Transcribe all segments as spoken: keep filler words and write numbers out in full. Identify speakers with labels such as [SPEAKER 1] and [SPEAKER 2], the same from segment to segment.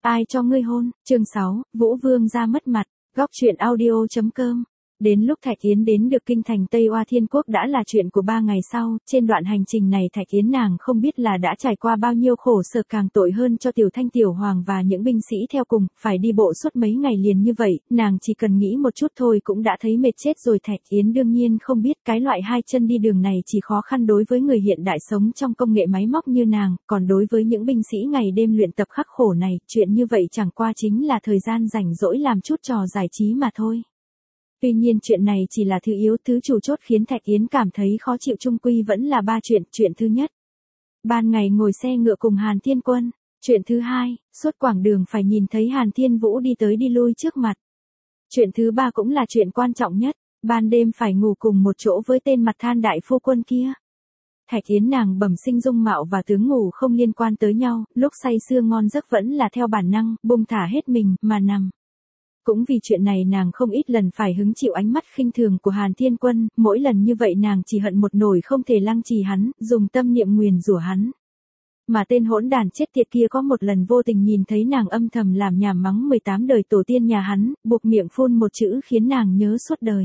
[SPEAKER 1] Ai cho ngươi hôn, chương sáu, Vũ Vương ra mất mặt, góc truyện audio.com. Đến lúc Thạch Yến đến được kinh thành Tây Oa Thiên Quốc đã là chuyện của ba ngày sau, trên đoạn hành trình này Thạch Yến nàng không biết là đã trải qua bao nhiêu khổ sở càng tội hơn cho Tiểu Thanh Tiểu Hoàng và những binh sĩ theo cùng, phải đi bộ suốt mấy ngày liền như vậy, nàng chỉ cần nghĩ một chút thôi cũng đã thấy mệt chết rồi. Thạch Yến đương nhiên không biết cái loại hai chân đi đường này chỉ khó khăn đối với người hiện đại sống trong công nghệ máy móc như nàng, còn đối với những binh sĩ ngày đêm luyện tập khắc khổ này, chuyện như vậy chẳng qua chính là thời gian rảnh rỗi làm chút trò giải trí mà thôi. Tuy nhiên chuyện này chỉ là thứ yếu, thứ chủ chốt khiến Thạch Yến cảm thấy khó chịu chung quy vẫn là ba chuyện. Chuyện thứ nhất, ban ngày ngồi xe ngựa cùng Hàn Thiên Quân. Chuyện thứ hai, suốt quãng đường phải nhìn thấy Hàn Thiên Vũ đi tới đi lui trước mặt. Chuyện thứ ba cũng là chuyện quan trọng nhất, ban đêm phải ngủ cùng một chỗ với tên mặt than đại phu quân kia. Thạch Yến nàng bẩm sinh dung mạo và tướng ngủ không liên quan tới nhau, lúc say sưa ngon giấc vẫn là theo bản năng, buông thả hết mình mà nằm. Cũng vì chuyện này nàng không ít lần phải hứng chịu ánh mắt khinh thường của Hàn Thiên Quân, mỗi lần như vậy nàng chỉ hận một nỗi không thể lăng trì hắn, dùng tâm niệm nguyền rủa hắn. Mà tên hỗn đàn chết tiệt kia có một lần vô tình nhìn thấy nàng âm thầm làm nhảm mắng mười tám đời tổ tiên nhà hắn, buộc miệng phun một chữ khiến nàng nhớ suốt đời.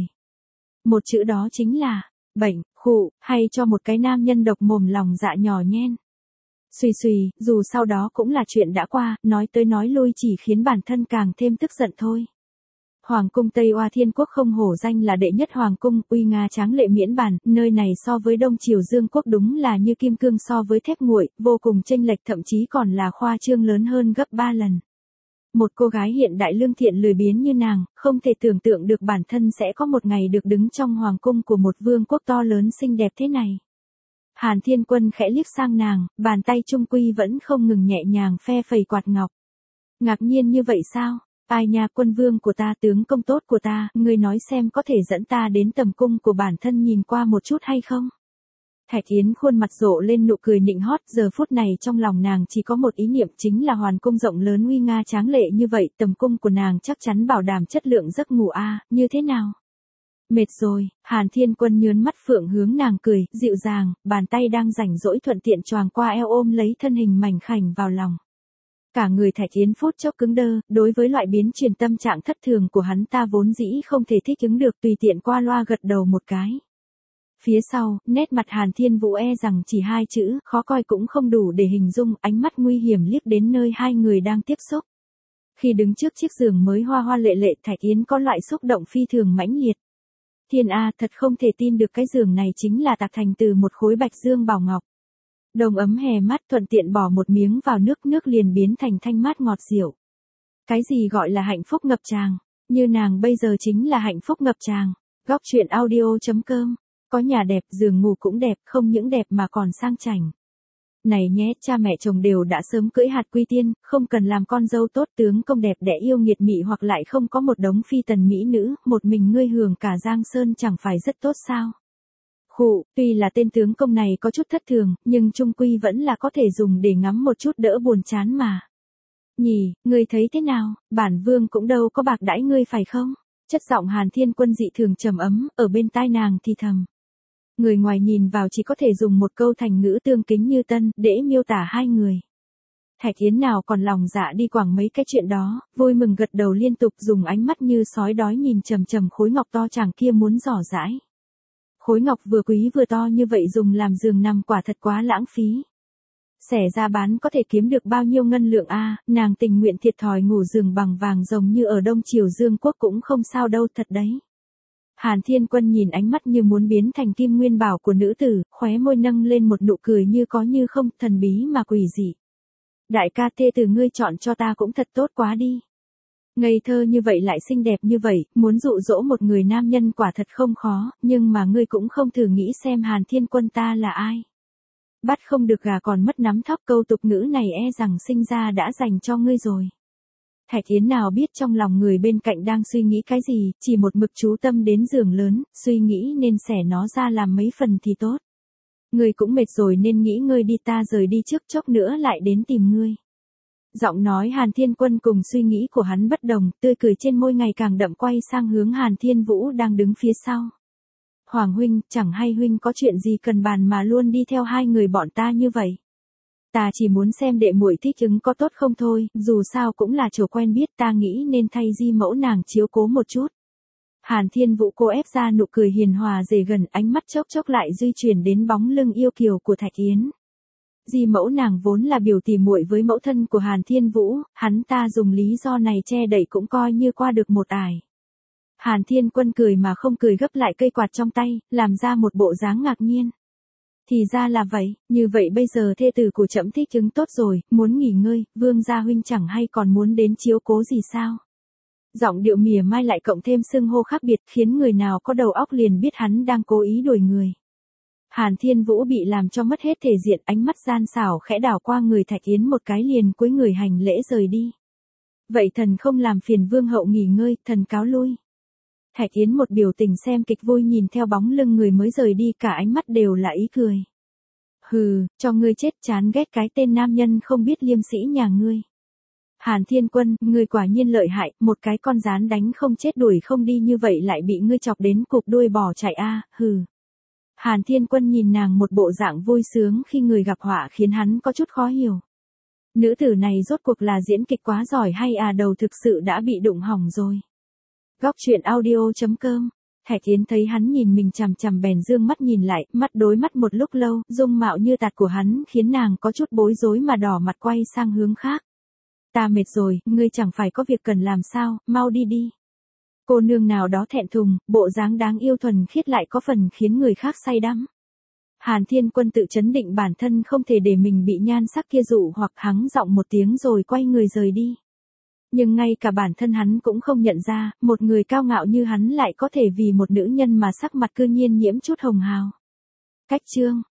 [SPEAKER 1] Một chữ đó chính là, bệnh, khụ, hay cho một cái nam nhân độc mồm lòng dạ nhỏ nhen. Xùy xùy, dù sau đó cũng là chuyện đã qua, nói tới nói lui chỉ khiến bản thân càng thêm tức giận thôi. Hoàng cung Tây Oa Thiên Quốc không hổ danh là đệ nhất hoàng cung, uy nga tráng lệ miễn bàn, nơi này so với Đông Triều Dương Quốc đúng là như kim cương so với thép nguội, vô cùng chênh lệch, thậm chí còn là khoa trương lớn hơn gấp ba lần. Một cô gái hiện đại lương thiện lười biếng như nàng, không thể tưởng tượng được bản thân sẽ có một ngày được đứng trong hoàng cung của một vương quốc to lớn xinh đẹp thế này. Hàn Thiên Quân khẽ liếc sang nàng, bàn tay trung quy vẫn không ngừng nhẹ nhàng phe phẩy quạt ngọc. Ngạc nhiên như vậy sao? Ai nha, quân vương của ta, tướng công tốt của ta, ngươi nói xem có thể dẫn ta đến tầm cung của bản thân nhìn qua một chút hay không? Thạch Yến khuôn mặt rộ lên nụ cười nịnh hót, giờ phút này trong lòng nàng chỉ có một ý niệm, chính là hoàn cung rộng lớn uy nga tráng lệ như vậy, tầm cung của nàng chắc chắn bảo đảm chất lượng giấc ngủ a, à, như thế nào? Mệt rồi, Hàn Thiên Quân nhớn mắt phượng hướng nàng cười, dịu dàng, bàn tay đang rảnh rỗi thuận tiện choàng qua eo ôm lấy thân hình mảnh khảnh vào lòng. Cả người Thạch Yến phút chốc cứng đơ, đối với loại biến chuyển tâm trạng thất thường của hắn ta vốn dĩ không thể thích ứng được, tùy tiện qua loa gật đầu một cái. Phía sau, nét mặt Hàn Thiên Vũ e rằng chỉ hai chữ, khó coi cũng không đủ để hình dung, ánh mắt nguy hiểm liếc đến nơi hai người đang tiếp xúc. Khi đứng trước chiếc giường mới hoa hoa lệ lệ, Thạch Yến có loại xúc động phi thường mãnh liệt. Thiên A, thật không thể tin được cái giường này chính là tạc thành từ một khối bạch dương bảo ngọc. Đồng ấm hè mát, thuận tiện bỏ một miếng vào nước, nước liền biến thành thanh mát ngọt dịu. Cái gì gọi là hạnh phúc ngập tràn, như nàng bây giờ chính là hạnh phúc ngập tràn. Góc truyện audio.com, có nhà đẹp, giường ngủ cũng đẹp, không những đẹp mà còn sang chảnh. Này nhé, cha mẹ chồng đều đã sớm cưỡi hạt quy tiên, không cần làm con dâu tốt, tướng công đẹp đẽ yêu nghiệt mị hoặc lại không có một đống phi tần mỹ nữ, một mình ngươi hưởng cả Giang Sơn chẳng phải rất tốt sao? Khụ, tuy là tên tướng công này có chút thất thường, nhưng chung quy vẫn là có thể dùng để ngắm một chút đỡ buồn chán mà. Nhỉ, ngươi thấy thế nào, bản vương cũng đâu có bạc đãi ngươi phải không? Chất giọng Hàn Thiên Quân dị thường trầm ấm, ở bên tai nàng thì thầm. Người ngoài nhìn vào chỉ có thể dùng một câu thành ngữ tương kính như tân, để miêu tả hai người. Thạch Yến nào còn lòng dạ đi quảng mấy cái chuyện đó, vui mừng gật đầu liên tục, dùng ánh mắt như sói đói nhìn trầm trầm khối ngọc to chàng kia muốn dò dãi. Khối ngọc vừa quý vừa to như vậy dùng làm giường nằm quả thật quá lãng phí. Xẻ ra bán có thể kiếm được bao nhiêu ngân lượng a, à, nàng tình nguyện thiệt thòi ngủ giường bằng vàng rồng như ở Đông Triều Dương Quốc cũng không sao đâu, thật đấy. Hàn Thiên Quân nhìn ánh mắt như muốn biến thành kim nguyên bảo của nữ tử, khóe môi nâng lên một nụ cười như có như không, thần bí mà quỷ dị. Đại ca, thê tử ngươi chọn cho ta cũng thật tốt quá đi. Ngây thơ như vậy lại xinh đẹp như vậy, muốn dụ dỗ một người nam nhân quả thật không khó, nhưng mà ngươi cũng không thử nghĩ xem Hàn Thiên Quân ta là ai. Bắt không được gà còn mất nắm thóc, câu tục ngữ này e rằng sinh ra đã dành cho ngươi rồi. Thạch Yến nào biết trong lòng người bên cạnh đang suy nghĩ cái gì, chỉ một mực chú tâm đến giường lớn, suy nghĩ nên xẻ nó ra làm mấy phần thì tốt. Ngươi cũng mệt rồi nên nghĩ ngơi đi, ta rời đi trước, chốc nữa lại đến tìm ngươi. Giọng nói Hàn Thiên Quân cùng suy nghĩ của hắn bất đồng, tươi cười trên môi ngày càng đậm, quay sang hướng Hàn Thiên Vũ đang đứng phía sau. Hoàng huynh, chẳng hay huynh có chuyện gì cần bàn mà luôn đi theo hai người bọn ta như vậy. Ta chỉ muốn xem đệ muội thích ứng có tốt không thôi, dù sao cũng là chỗ quen biết, ta nghĩ nên thay Di mẫu nàng chiếu cố một chút. Hàn Thiên Vũ cô ép ra nụ cười hiền hòa dề gần, ánh mắt chốc chốc lại duy chuyển đến bóng lưng yêu kiều của Thạch Yến. Di mẫu nàng vốn là biểu tỉ muội với mẫu thân của Hàn Thiên Vũ, hắn ta dùng lý do này che đậy cũng coi như qua được một ải. Hàn Thiên Quân cười mà không cười, gấp lại cây quạt trong tay, làm ra một bộ dáng ngạc nhiên. Thì ra là vậy, như vậy bây giờ thê tử của trẫm thích ứng tốt rồi, muốn nghỉ ngơi, Vương gia huynh chẳng hay còn muốn đến chiếu cố gì sao? Giọng điệu mỉa mai lại cộng thêm xưng hô khác biệt, khiến người nào có đầu óc liền biết hắn đang cố ý đuổi người. Hàn Thiên Vũ bị làm cho mất hết thể diện, ánh mắt gian xảo khẽ đảo qua người Thạch Yến một cái liền cúi người hành lễ rời đi. Vậy thần không làm phiền vương hậu nghỉ ngơi, thần cáo lui. Thạch Yến một biểu tình xem kịch vui nhìn theo bóng lưng người mới rời đi, cả ánh mắt đều là ý cười. Hừ, cho ngươi chết, chán ghét cái tên nam nhân không biết liêm sĩ nhà ngươi. Hàn Thiên Quân, ngươi quả nhiên lợi hại, một cái con rán đánh không chết đuổi không đi như vậy lại bị ngươi chọc đến cụp đuôi bỏ chạy a, à, hừ. Hàn Thiên Quân nhìn nàng một bộ dạng vui sướng khi người gặp họa khiến hắn có chút khó hiểu. Nữ tử này rốt cuộc là diễn kịch quá giỏi hay à, đầu thực sự đã bị đụng hỏng rồi. Góc truyện audio chấm com. Thạch Yến thấy hắn nhìn mình chằm chằm bèn dương mắt nhìn lại, mắt đối mắt một lúc lâu, dung mạo như tạt của hắn khiến nàng có chút bối rối mà đỏ mặt quay sang hướng khác. Ta mệt rồi, ngươi chẳng phải có việc cần làm sao, mau đi đi. Cô nương nào đó thẹn thùng, bộ dáng đáng yêu thuần khiết lại có phần khiến người khác say đắm. Hàn Thiên Quân tự chấn định bản thân không thể để mình bị nhan sắc kia dụ hoặc, hắng giọng một tiếng rồi quay người rời đi. Nhưng ngay cả bản thân hắn cũng không nhận ra, một người cao ngạo như hắn lại có thể vì một nữ nhân mà sắc mặt cư nhiên nhiễm chút hồng hào. Cách chương